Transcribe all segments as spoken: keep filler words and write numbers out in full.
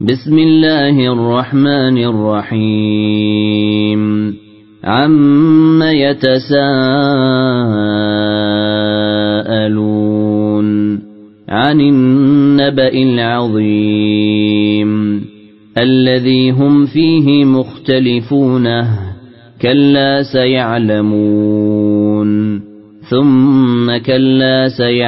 بسم الله الرحمن الرحيم عم يتساءلون عن النبأ العظيم الذي هم فيه مختلفون كلا سيعلمون ثم كلا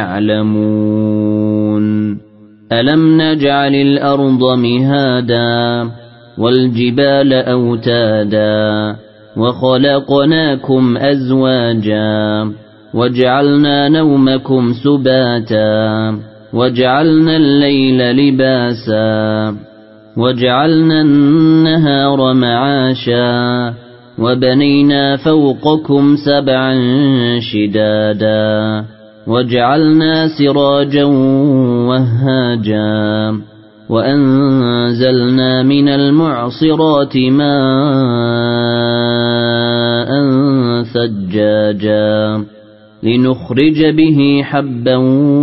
سيعلمون ألم نجعل الأرض مهادا والجبال أوتادا وخلقناكم أزواجا وجعلنا نومكم سباتا وجعلنا الليل لباسا وجعلنا النهار معاشا وبنينا فوقكم سبعا شدادا وجعلنا سراجا وهاجا وأنزلنا من المعصرات ماء ثجاجا لنخرج به حبا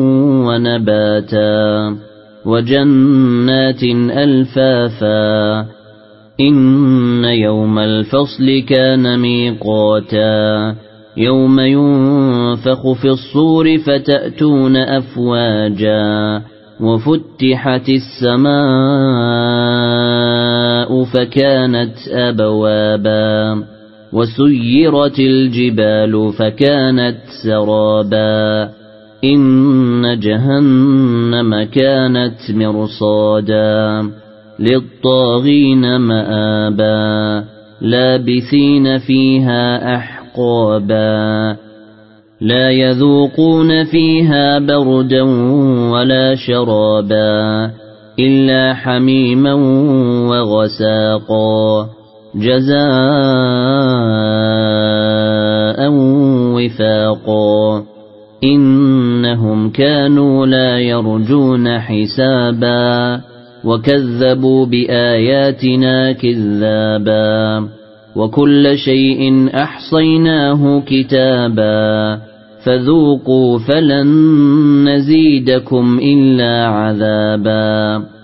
ونباتا وجنات ألفافا إن يوم الفصل كان ميقاتا يوم ينفخ في الصور فتأتون أفواجا وفتحت السماء فكانت أبوابا وسيرت الجبال فكانت سرابا إن جهنم كانت مرصادا للطاغين مآبا لابثين فيها أحقابا قابا لا يذوقون فيها بردا ولا شرابا إلا حميما وغساقا جزاء وفاقا إنهم كانوا لا يرجون حسابا وكذبوا بآياتنا كذابا وكل شيء أحصيناه كتابا فذوقوا فلن نزيدكم إلا عذابا